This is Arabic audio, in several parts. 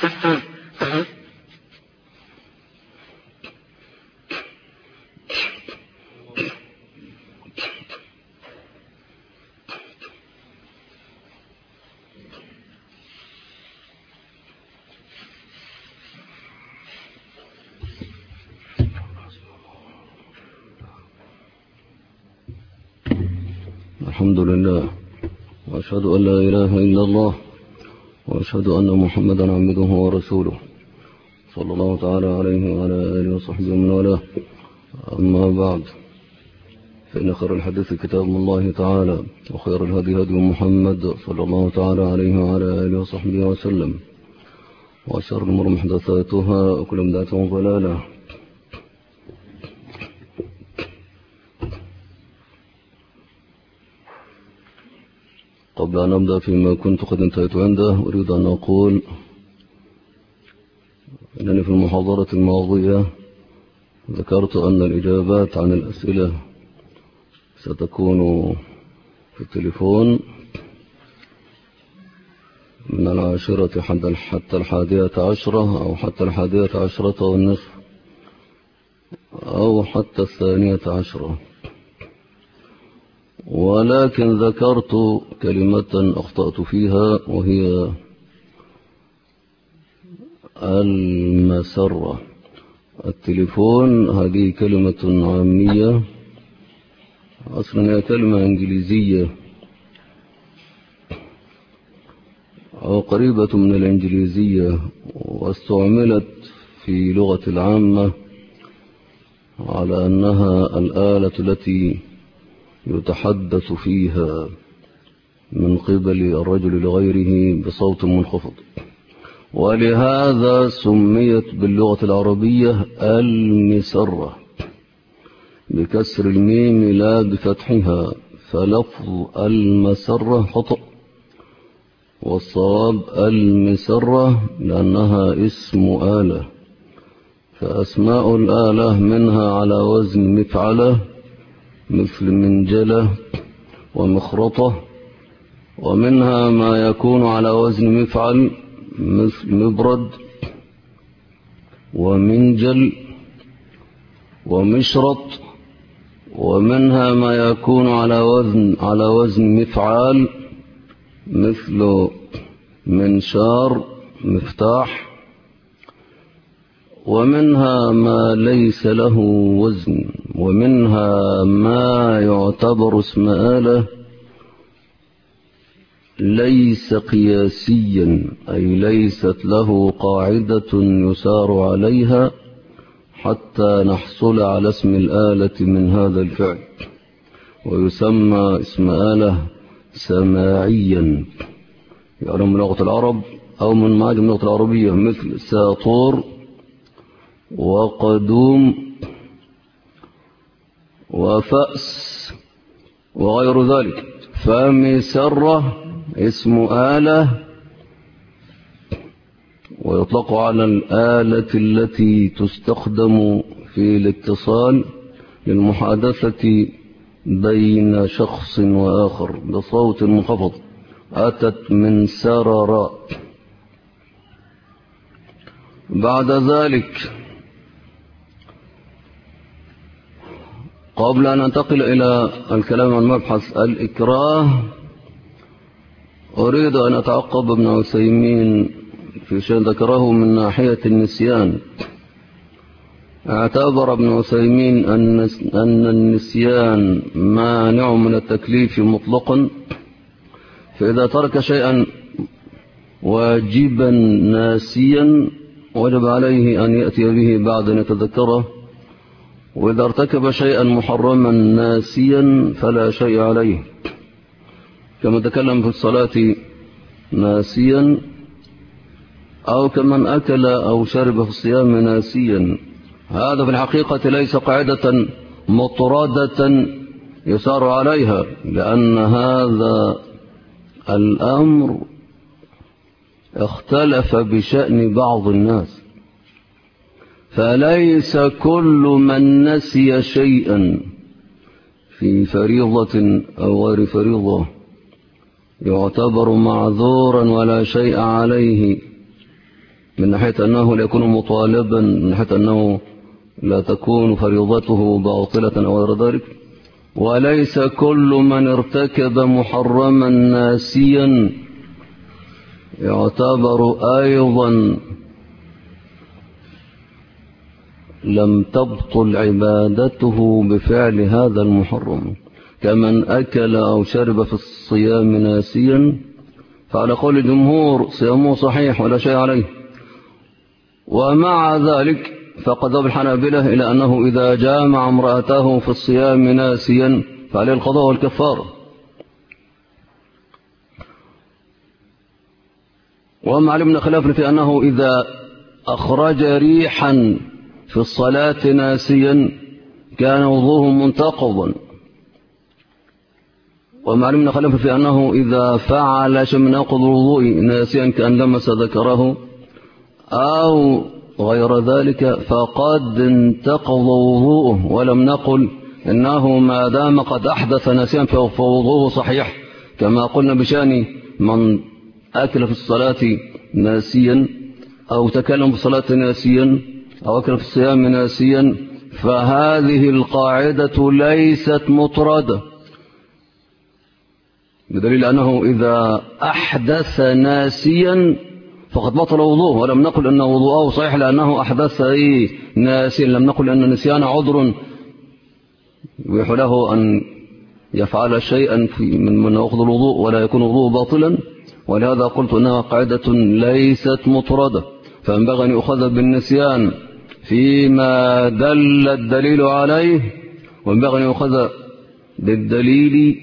الحمد لله، وأشهد أن لا إله إلا الله، وأشهد أن محمدا عبده ورسوله، صلى الله تعالى عليه وعلى آله وصحبه ومن والاه. أما بعد، فإن خير الحديث كتاب الله تعالى، وخير الهدي هدي محمد صلى الله تعالى عليه وعلى آله وصحبه وسلم، وشر الأمور محدثاتها، وكل بدعة ضلالة. قبل أن أبدأ فيما كنت قد انتهيت عنده، أريد أن أقول أنني في المحاضرة الماضية ذكرت أن الإجابات عن الأسئلة ستكون في التليفون من 10 حتى 11 أو حتى 11:30 أو حتى 12، ولكن ذكرت كلمة أخطأت فيها، وهي المسرة. التليفون هذه كلمة عامية، أصلا هي كلمة إنجليزية أو قريبة من الإنجليزية، واستعملت في لغة العامة على أنها الآلة التي يتحدث فيها من قبل الرجل لغيره بصوت منخفض، ولهذا سميت باللغة العربية المسرة بكسر الميم لا بفتحها، فلفظ المسرة خطأ، والصواب المسرة لأنها اسم آلة، فأسماء الآلة منها على وزن مفعلة مثل منجلة ومخرطة، ومنها ما يكون على وزن مفعل مثل مبرد ومنجل ومشرط، ومنها ما يكون على وزن مفعال مثل منشار مفتاح، ومنها ما ليس له وزن، ومنها ما يعتبر اسم آلة ليس قياسيا، أي ليست له قاعدة يسار عليها حتى نحصل على اسم الآلة من هذا الفعل، ويسمى اسم آلة سماعيا، يعني من لغة العرب أو من معاجم اللغة العربية، مثل ساطور وقدوم وفأس وغير ذلك. فمسرة اسم آلة، ويطلق على الآلة التي تستخدم في الاتصال للمحادثة بين شخص وآخر بصوت منخفض، أتت من سرر. بعد ذلك، قبل أن ننتقل إلى الكلام عن مبحث الإكراه، أريد أن أتعقب ابن عثيمين في شيء ذكره من ناحية النسيان. اعتبر ابن عثيمين أن النسيان مانع من التكليف مطلقا، فإذا ترك شيئا واجبا ناسيا وجب عليه أن يأتي به بعد أن يتذكره، وإذا ارتكب شيئا محرما ناسيا فلا شيء عليه، كما تكلم في الصلاة ناسيا، أو كمن أكل أو شرب في الصيام ناسيا. هذا في الحقيقة ليس قاعدة مطردة يسار عليها، لأن هذا الأمر اختلف بشأن بعض الناس، فليس كل من نسي شيئا في فريضة أو غير فريضة يعتبر معذورا ولا شيء عليه من ناحية أنه لا يكون مطالبا، من ناحية أنه لا تكون فريضته باطلة أو غير ذلك. وليس كل من ارتكب محرما ناسيا يعتبر أيضا لم تبطل عبادته بفعل هذا المحرم، كمن أكل أو شرب في الصيام ناسيا، فعلى قول الجمهور صيامه صحيح ولا شيء عليه. ومع ذلك فقد ذهب الحنابلة إلى أنه إذا جامع امرأته في الصيام ناسيا فعليه القضاء والكفارة. وما علمنا خلاف في أنه إذا أخرج ريحا في الصلاة ناسيا كان وضوءه منتقضا. وما علمنا خلاف في أنه إذا فعل شيء من ناقض الوضوء ناسيا كأن لمس ذكره أو غير ذلك فقد انتقض وضوءه، ولم نقل إنه ما دام قد أحدث ناسيا فوضوءه صحيح، كما قلنا بشأن من أكل في الصلاة ناسيا أو تكلم في الصلاة ناسيا أو أكل في الصيام ناسيا، فهذه القاعدة ليست مطردة، بدليل أنه إذا أحدث ناسيا فقد بطل وضوءه، ولم نقل أن وضوءه صحيح لأنه أحدث ناسيا، لم نقل أن النسيان عذر يبيح له أن يفعل شيئا من نواقض الوضوء ولا يكون وضوء باطلا. ولهذا قلت أنها قاعدة ليست مطردة، فينبغي أن يؤخذ بالنسيان فيما دل الدليل عليه، وينبغي أن يؤخذ بالدليل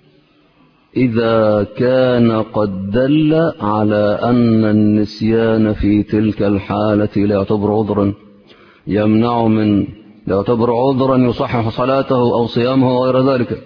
إذا كان قد دل على أن النسيان في تلك الحالة لا يعتبر عذرا يمنع من، لا يعتبر عذرا يصحح صلاته أو صيامه وغير ذلك.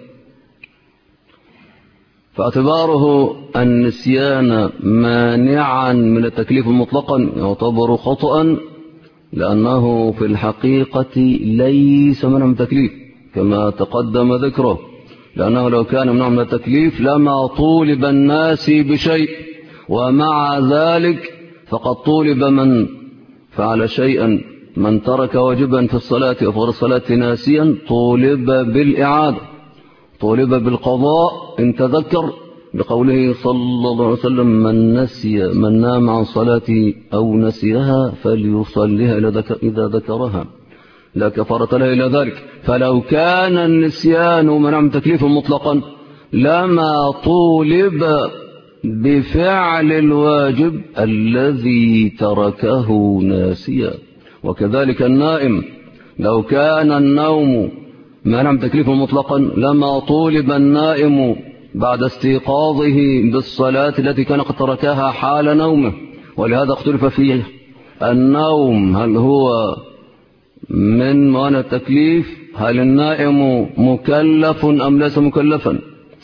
فاعتباره النسيان مانعا من التكليف مطلقا يعتبر خطأ، لأنه في الحقيقة ليس منع من التكليف كما تقدم ذكره، لأنه لو كان منع من التكليف لما طولب الناس بشيء، ومع ذلك فقد طولب من فعل شيئا، من ترك واجبا في الصلاة أو غير الصلاة ناسيا طولب بالإعادة، طولب بالقضاء إن تذكر، بقوله صلى الله عليه وسلم من نام عن صلاة أو نسيها فليصليها إذا ذكرها لا كفارة له إلى ذلك. فلو كان النسيان منع من تكليف مطلقا لما طولب بفعل الواجب الذي تركه ناسيا. وكذلك النائم لو كان النوم منع من تكليف مطلقا لما طولب النائم بعد استيقاظه بالصلاة التي كان قد تركها حال نومه. ولهذا اختلف فيه النوم هل هو من موانع التكليف، هل النائم مكلف أم ليس مكلفا،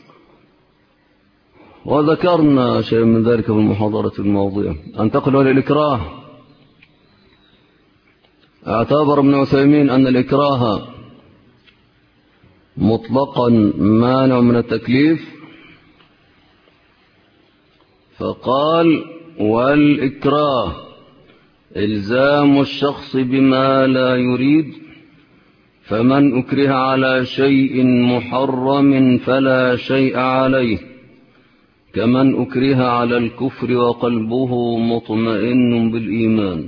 وذكرنا شيء من ذلك في المحاضرة الماضية. انتقل إلى الإكراه. اعتبر ابن عثيمين أن الإكراه مطلقا مانع من التكليف، فقال والإكراه إلزام الشخص بما لا يريد، فمن أكره على شيء محرم فلا شيء عليه، كمن أكره على الكفر وقلبه مطمئن بالإيمان.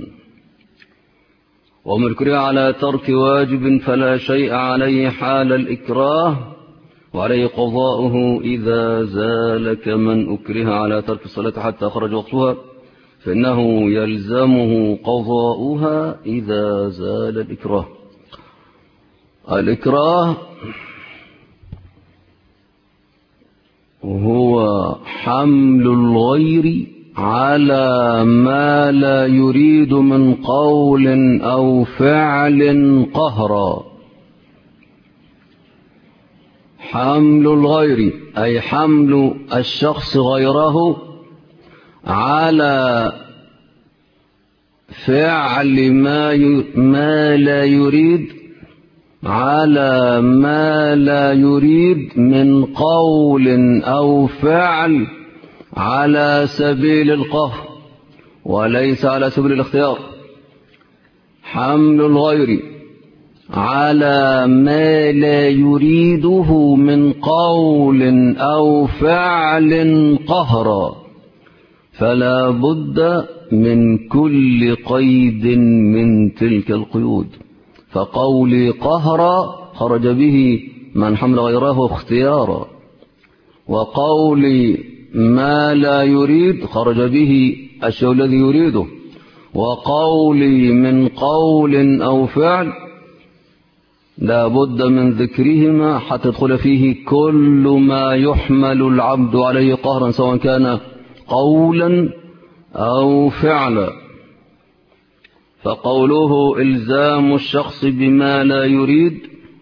ومن أكره على ترك واجب فلا شيء عليه حال الإكراه، وعليه قضاؤه إذا زال، كمن أكره على ترك الصلاة حتى خرج وقتها فإنه يلزمه قضاؤها إذا زال الإكراه. الإكراه هو حمل الغير على ما لا يريد من قول أو فعل قهرا. حمل الغير أي حمل الشخص غيره على فعل ما لا يريد، على ما لا يريد من قول أو فعل على سبيل القهر. وليس على سبيل الاختيار. حمل الغير على ما لا يريده من قول أو فعل قهرا، فلا بد من كل قيد من تلك القيود. فقولي قهرا خرج به من حمل غيره اختيارا، وقولي ما لا يريد خرج به الشيء الذي يريده، وقولي من قول أو فعل لا بد من ذكرهما حتى يدخل فيه كل ما يحمل العبد عليه قهرا، سواء كان قولا أو فعلا. فقوله إلزام الشخص بما لا يريد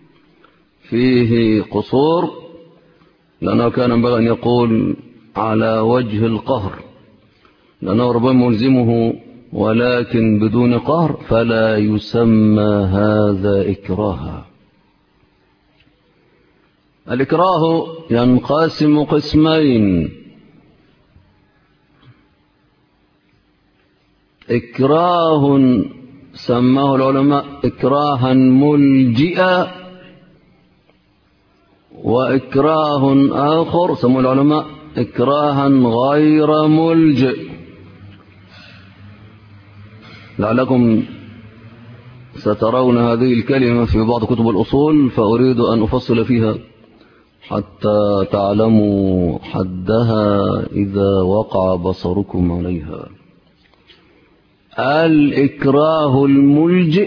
فيه قصور، لأنه كان ينبغي أن يقول على وجه القهر، لأنه ربما يلزمه ولكن بدون قهر، فلا يسمى هذا إكراها. الإكراه ينقسم قسمين: إكراه سماه العلماء إكراها ملجئا، وإكراه آخر سماه العلماء إكراها غير ملجئ. لعلكم سترون هذه الكلمة في بعض كتب الأصول، فأريد أن أفصل فيها حتى تعلموا حدها إذا وقع بصركم عليها. الإكراه الملجئ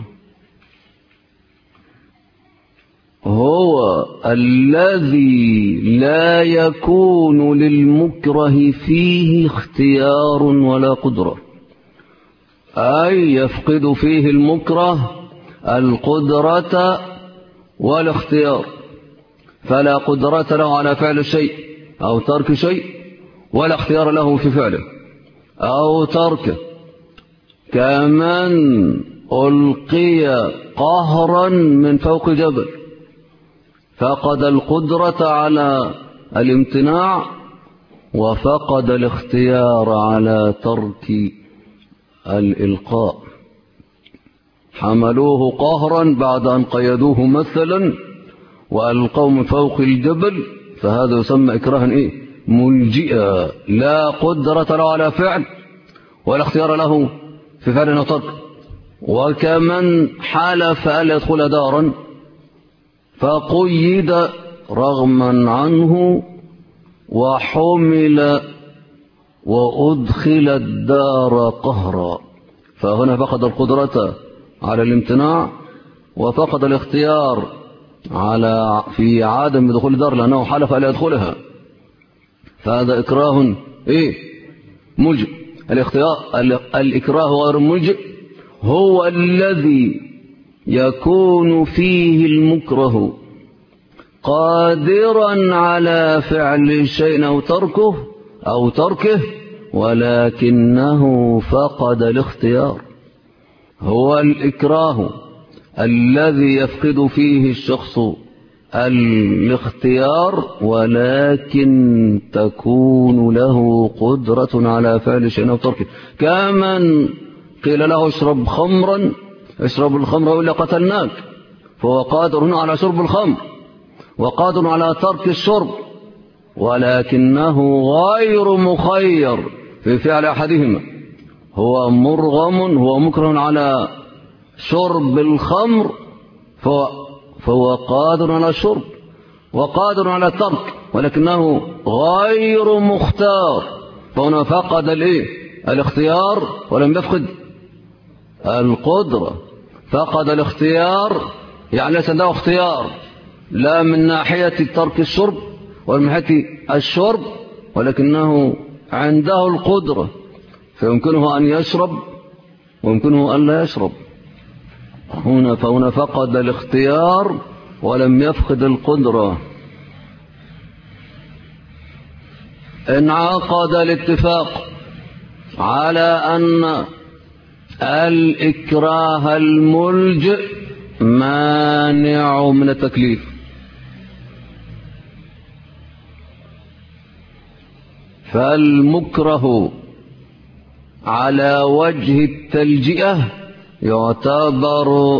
هو الذي لا يكون للمكره فيه اختيار ولا قدرة، أي يفقد فيه المكره القدرة والاختيار، فلا قدرة له على فعل شيء أو ترك شيء، ولا اختيار له في فعله أو تركه. كمن ألقي قهرا من فوق جبل فقد القدرة على الامتناع وفقد الاختيار على ترك الإلقاء. حملوه قهرا بعد أن قيدوه مثلا وألقوا من فوق الجبل، فهذا يسمى إكراها ملجئا، لا قدرة له على فعل ولا اختيار له في فعل أو ترك. وكمن حلف ألا يدخل دارا فقيد رغما عنه وحمل وأدخل الدار قهرا، فهنا فقد القدرة على الامتناع وفقد الاختيار على في عدم دخول الدار لأنه حلف ألا يدخلها، فهذا إكراه ملجئ. الإكراه غير الملجئ هو الذي يكون فيه المكره قادرا على فعل شيء أو تركه ولكنه فقد الاختيار. هو الإكراه الذي يفقد فيه الشخص الاختيار ولكن تكون له قدرة على فعل شيء أو تركه. كمن قيل له اشرب الخمر وإلا قتلناك، فهو قادر على شرب الخمر وقادر على ترك الشرب، ولكنه غير مخير في فعل أحدهما. هو مرغم، هو مكره على شرب الخمر، فهو قادر على الشرب وقادر على الترك، ولكنه غير مختار، فهنا فقد الاختيار ولم يفقد القدرة. فقد الاختيار يعني ليس عنده اختيار لا من ناحية ترك الشرب ولا من ناحية الشرب، ولكنه عنده القدرة، فيمكنه أن يشرب ويمكنه أن لا يشرب. فهنا فقد الاختيار ولم يفقد القدرة. انعقد الاتفاق على أن الإكراه الملجئ مانع من التكليف، فالمكره على وجه التلجئة يعتبر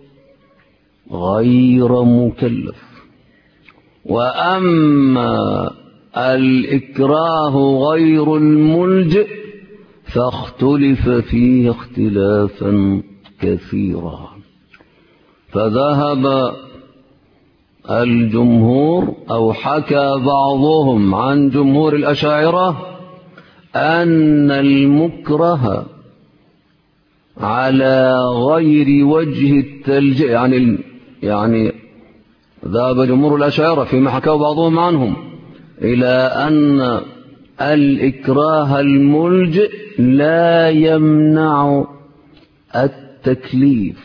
غير مكلف. وأما الإكراه غير الملجئ فاختلف فيه اختلافا كثيرا. فذهب الجمهور أو حكى بعضهم عن جمهور الأشاعرة أن المكره على غير وجه التلجئة، يعني ذهب جمهور الأشاعرة فيما حكاه بعضهم عنهم إلى أن الإكراه الملجئ لا يمنع التكليف،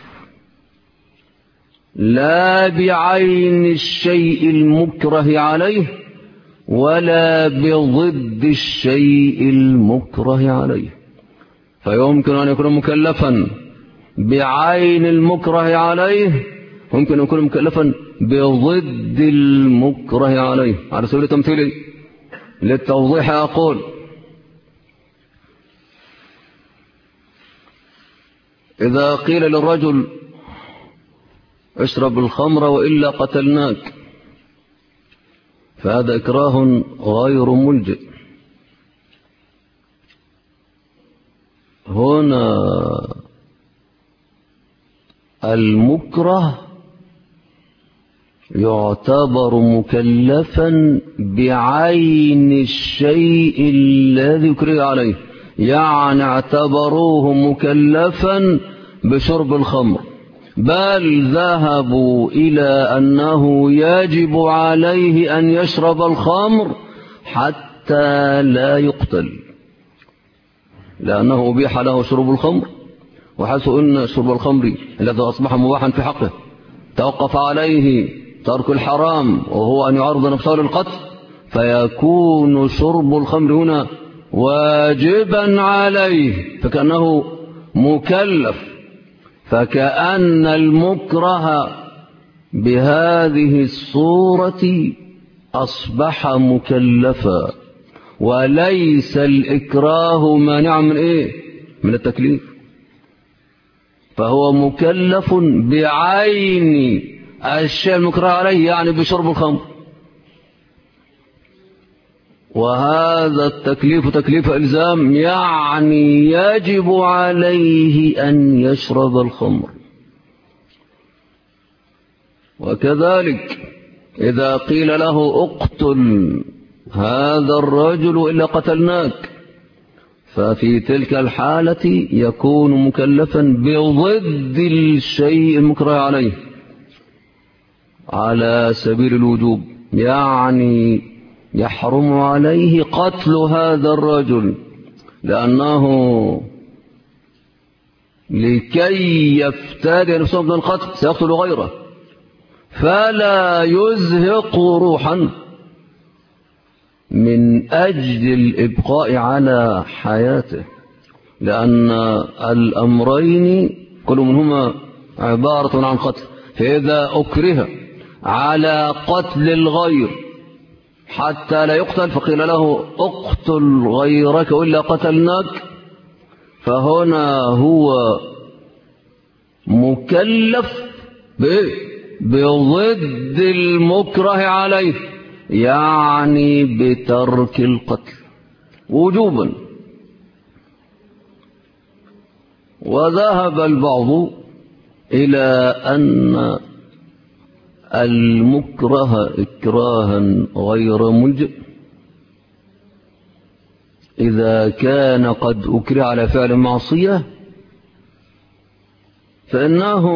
لا بعين الشيء المكره عليه ولا بضد الشيء المكره عليه. فيمكن أن يكون مكلفا بعين المكره عليه، ممكن أن يكون مكلفا بضد المكره عليه. على سبيل التمثيل للتوضيح أقول: إذا قيل للرجل اشرب الخمر وإلا قتلناك، فهذا إكراه غير ملجئ. هنا المكره يعتبر مكلفا بعين الشيء الذي يكره عليه، يعني اعتبروه مكلفا بشرب الخمر، بل ذهبوا إلى أنه يجب عليه أن يشرب الخمر حتى لا يقتل، لأنه أبيح له شرب الخمر، وحيث أن شرب الخمر الذي أصبح مباحا في حقه توقف عليه ترك الحرام وهو أن يعرض نفسه للقتل، فيكون شرب الخمر هنا واجبا عليه، فكأنه مكلف. فكأن المكره بهذه الصورة أصبح مكلفا، وليس الإكراه مانع من إيه؟ من التكليف. فهو مكلف بعين الشيء المكره عليه، يعني بشرب الخمر. وهذا التكليف تكليف إلزام، يعني يجب عليه أن يشرب الخمر. وكذلك إذا قيل له اقتل هذا الرجل إلا قتلناك، ففي تلك الحالة يكون مكلفا بضد الشيء المكره عليه على سبيل الوجوب، يعني يحرم عليه قتل هذا الرجل، لأنه لكي يفتدي نفسه من القتل سيقتل غيره، فلا يزهق روحا من أجل الإبقاء على حياته، لأن الأمرين كل منهما عبارة عن قتل. فإذا أكره على قتل الغير حتى لا يقتل فقيل له اقتل غيرك وإلا قتلناك، فهنا هو مكلف بضد المكره عليه، يعني بترك القتل وجوبا. وذهب البعض إلى أن المكره إكراها غير ملجئ إذا كان قد أكره على فعل معصية، فإنه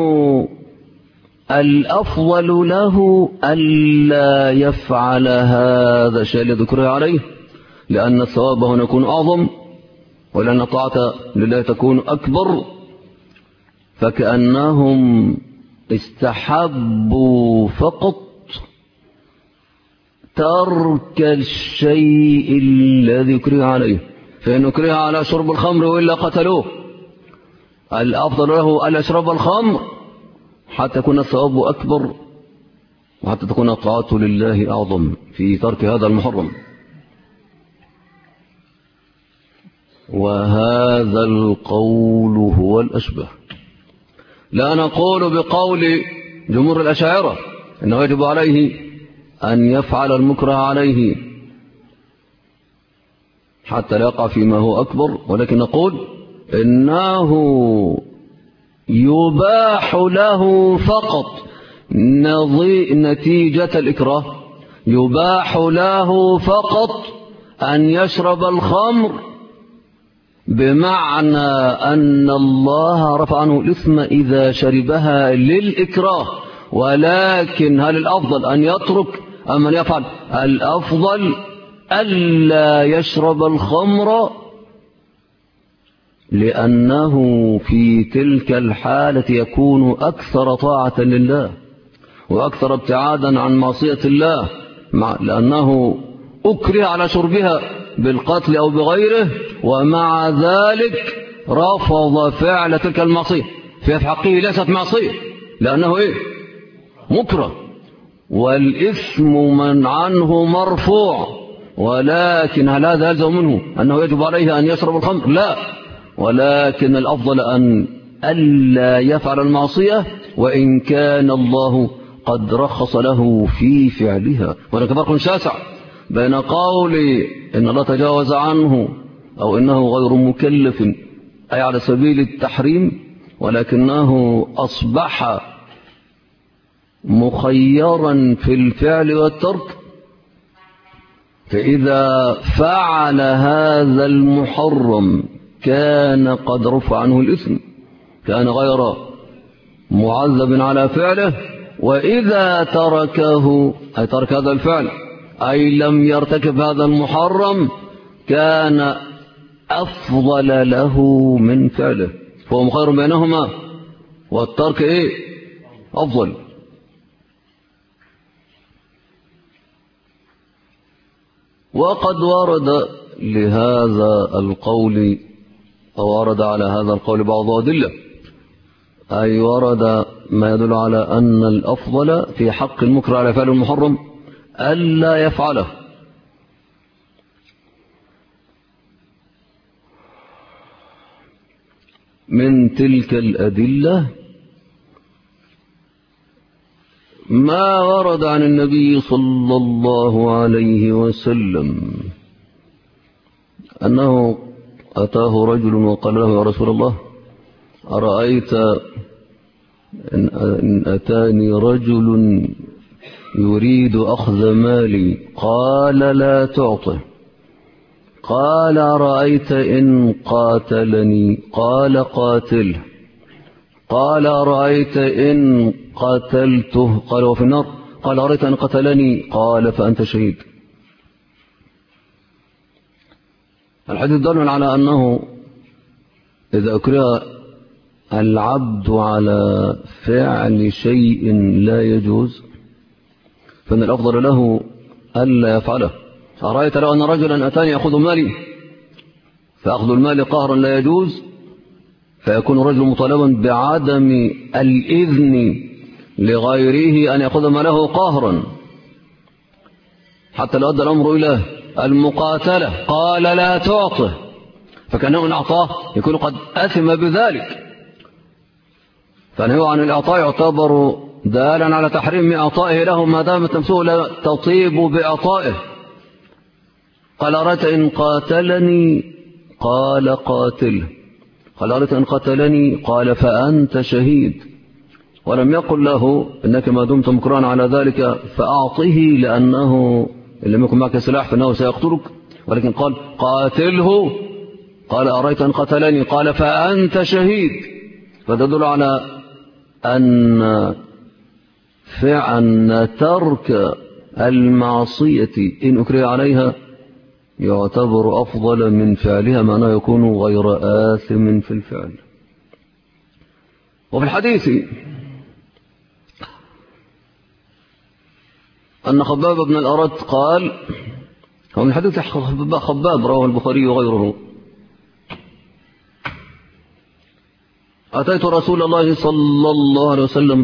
الأفضل له ألا يفعل هذا الشيء الذي أكره عليه، لأن الثواب هنا يكون أعظم، ولأن الطاعة لله تكون أكبر. فكأنهم استحبوا فقط ترك الشيء الذي يكره عليه، فإن يكره على شرب الخمر وإلا قتلوه، الأفضل له ألا يشرب الخمر حتى يكون الثواب أكبر، وحتى تكون الطاعة لله أعظم في ترك هذا المحرم. وهذا القول هو الأشبه. لا نقول بقول جمهور الأشاعرة إنه يجب عليه أن يفعل المكره عليه حتى لا يقع فيما هو أكبر، ولكن نقول إنه يباح له فقط نتيجة الإكراه، يباح له فقط أن يشرب الخمر، بمعنى أن الله رفع عنه الإثم إذا شربها للإكراه. ولكن هل الأفضل أن يترك أم أن يفعل؟ الأفضل ألا يشرب الخمر، لأنه في تلك الحالة يكون أكثر طاعة لله وأكثر ابتعادا عن معصية الله، لأنه أكره على شربها بالقتل أو بغيره، ومع ذلك رفض فعل تلك المعصية، في حقه ليست معصية لأنه مكره، والإثم من عنه مرفوع. ولكن هل هذا يلزم منه أنه يجب عليه أن يشرب الخمر؟ لا، ولكن الأفضل أن ألا يفعل المعصية وإن كان الله قد رخص له في فعلها. هناك فرق شاسع بين قول إن الله تجاوز عنه أو إنه غير مكلف أي على سبيل التحريم، ولكنه أصبح مخيرا في الفعل والترك، فإذا فعل هذا المحرم كان قد رفع عنه الإثم، كان غير معذب على فعله. وإذا تركه أي ترك هذا الفعل أي لم يرتكب هذا المحرم كان أفضل له من فعله، فهو مخير بينهما، والترك أفضل. وقد ورد لهذا القول أو ورد على هذا القول بعض أدلة، أي ورد ما يدل على أن الأفضل في حق المكره على فعل المحرم ألا يفعله. من تلك الأدلة ما ورد عن النبي صلى الله عليه وسلم أنه أتاه رجل وقال له يا رسول الله أرأيت إن أتاني رجل يريد أخذ مالي، قال لا تعطه. قال أرأيت إن قاتلني، قال قاتله. قال أرأيت إن قتلته، قال وفي النار. قال أرأيت إن قتلني، قال فأنت شهيد. الحديث دل على أنه إذا أكره العبد على فعل شيء لا يجوز فإن الأفضل له ألا يفعله. أرأيت لو أن رجلا أتاني يأخذ مالي، فأخذ المال قهرا لا يجوز، فيكون الرجل مطالبا بعدم الإذن لغيره أن يأخذ ماله قهرا، حتى لو أدى الأمر إلى المقاتلة. قال لا تعطه، فكأنه إن أعطاه يكون قد أثم بذلك، فالنهي عن الإعطاء يعتبر دالا على تحريم إعطائه له ما دامت نفسه لا تطيب بإعطائه. قال أرأيت إن قاتلني، قال قاتله. قال أرأيت إن قتلني، قال فأنت شهيد. ولم يقل له إنك ما دمت مكرها على ذلك فأعطه، لأنه إن لم يكن معك سلاح فإنه سيقتلك، ولكن قال قاتله. قال أرأيت إن قتلني، قال فأنت شهيد. فتدل على أن فعل ترك المعصية إن أكره عليها يعتبر أفضل من فعلها، معناه يكون غير آثم في الفعل. وفي الحديث أن خباب بن الأرت قال، ومن حديث خباب رواه البخاري وغيره، أتيت رسول الله صلى الله عليه وسلم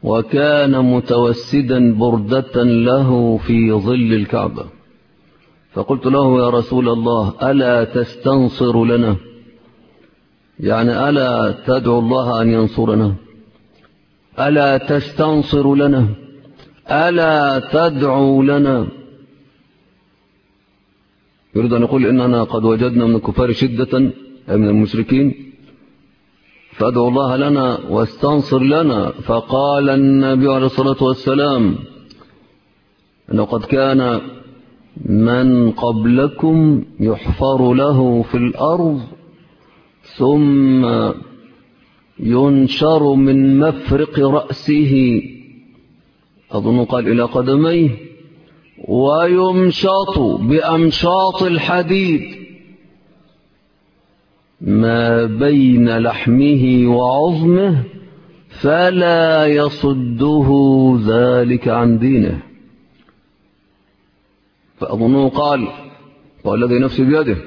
وكان متوسدا بردة له في ظل الكعبة، فقلت له يا رسول الله ألا تستنصر لنا، يعني ألا تدعو الله أن ينصرنا، ألا تستنصر لنا، ألا تدعو لنا. يريد أن يقول إننا قد وجدنا من الكفار شدة من المشركين فأدعو الله لنا واستنصر لنا. فقال النبي عليه الصلاة والسلام أنه قد كان من قبلكم يحفر له في الأرض ثم ينشر من مفرق رأسه، أظن قال إلى قدميه، ويمشط بأمشاط الحديد ما بين لحمه وعظمه فلا يصده ذلك عن دينه. فأظنه قال والذي نفسي بيده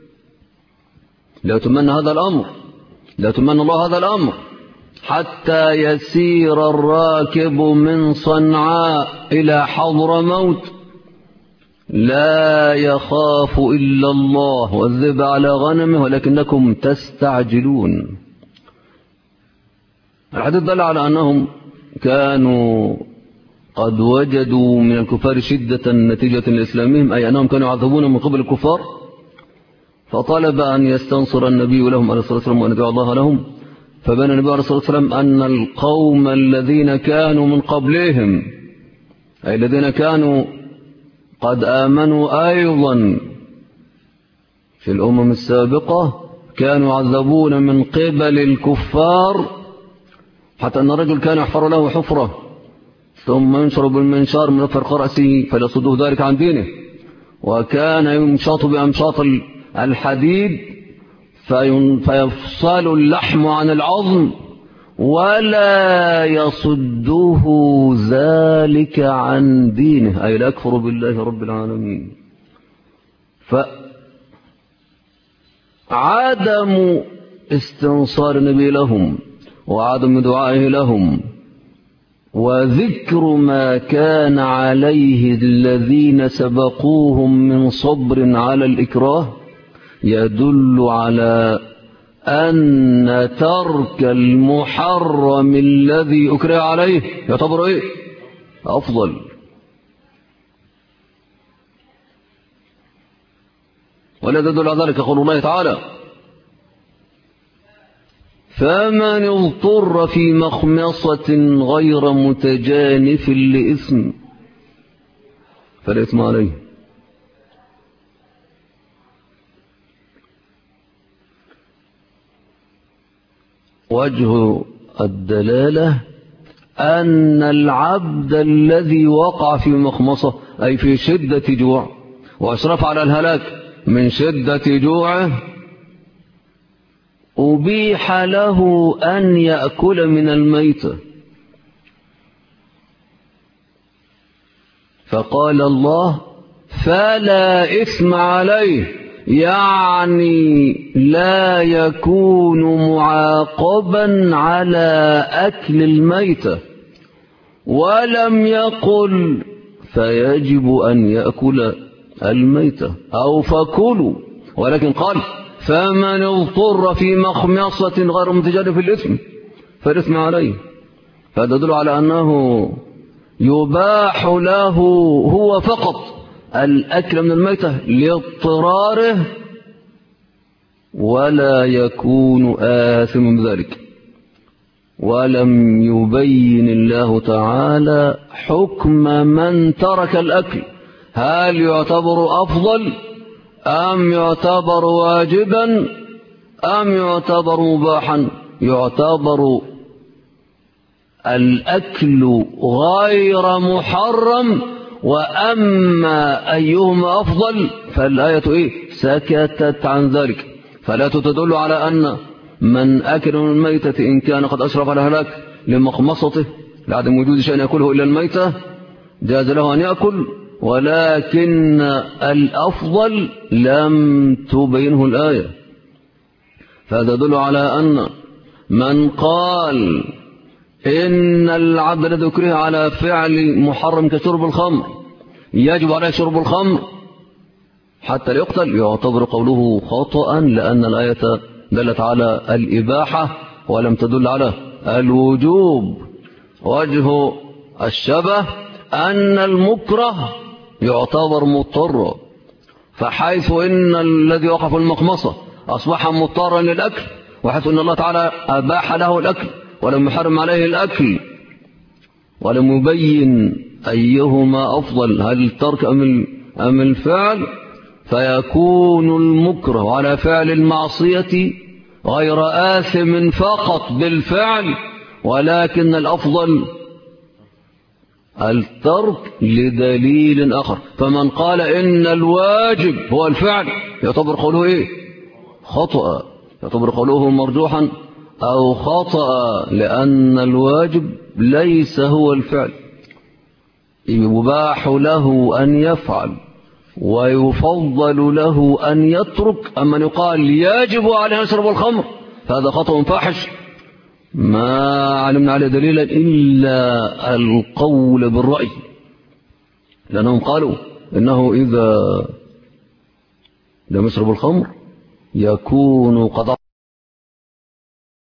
لا يتمنى هذا الأمر، لا يتمنى الله هذا الأمر حتى يسير الراكب من صنعاء إلى حضرموت لا يخاف إلا الله والذئب على غنمه ولكنكم تستعجلون. الحديث دل على أنهم كانوا قد وجدوا من الكفار شدة نتيجة لإسلامهم، أي أنهم كانوا يعذبون من قبل الكفار، فطلب أن يستنصر النبي لهم عليه الصلاة والسلام وأن يدعو الله لهم. فبين النبي عليه الصلاة والسلام أن القوم الذين كانوا من قبلهم، أي الذين كانوا قد آمنوا أيضا في الأمم السابقة، كانوا يعذبون من قبل الكفار، حتى أن الرجل كان يحفر له حفرة ثم ينشر بالمنشار من فرق رأسه فليصده ذلك عن دينه، وكان يمشط بأمشاط الحديد فيفصل اللحم عن العظم ولا يصده ذلك عن دينه، أي لا يكفر بالله رب العالمين. فعدم استنصار النبي لهم وعدم دعائه لهم وذكر ما كان عليه الذين سبقوهم من صبر على الإكراه يدل على أن ترك المحرم الذي أكره عليه يعتبر إيه؟ أفضل. ولا يدل على ذلك قول الله تعالى فمن اضطر في مخمصة غير متجانف لإثم فلا إثم عليه. وجه الدلالة أن العبد الذي وقع في مخمصة أي في شدة جوع وأشرف على الهلاك من شدة جوعه أبيح له أن يأكل من الميتة، فقال الله فلا إثم عليه، يعني لا يكون معاقبا على أكل الميتة، ولم يقل فيجب أن يأكل الميتة أو فكلوا، ولكن قال فمن اضطر في مخمصة غير متجانف الإثم فالإثم عليه. فهذا يدل على أنه يباح له هو فقط الأكل من الميتة لاضطراره ولا يكون آثم بذلك. ولم يبين الله تعالى حكم من ترك الأكل، هل يعتبر أفضل أم يعتبر واجبا أم يعتبر مباحا؟ يعتبر الأكل غير محرم، وأما أيهما أفضل فالآية سكتت عن ذلك، فلا تدل على أن من أكل من الميتة إن كان قد أشرف على هلاك لمخمصته لعدم وجود شيء يأكله إلا الميتة جاز له أن يأكل، ولكن الأفضل لم تبينه الآية. فهذا يدل على أن من قال إن العبد الذي أكره على فعل محرم كشرب الخمر يجب عليه شرب الخمر، حتى لا يقتل يعتبر قوله خطأ، لأن الآية دلت على الإباحة ولم تدل على الوجوب. وجه الشبه أن المكره يعتبر مضطرا، فحيث إن الذي وقع في المخمصة أصبح مضطرا للأكل، وحيث إن الله تعالى أباح له الأكل ولم يحرم عليه الأكل، ولم يبين أيهما أفضل، هل الترك أم الفعل، فيكون المكره على فعل المعصية غير آثم فقط بالفعل، ولكن الأفضل الترك لدليل آخر. فمن قال إن الواجب هو الفعل يعتبر قوله إيه؟ خطأ، يعتبر قوله مرجوحا أو خطأ، لأن الواجب ليس هو الفعل، يباح له أن يفعل ويفضل له أن يترك. أما يقال يجب عليه أن يشرب الخمر فهذا خطأ فاحش ما علمنا عليه دليلا إلا القول بالرأي، لأنهم قالوا إنه إذا لم يشرب الخمر يكون قد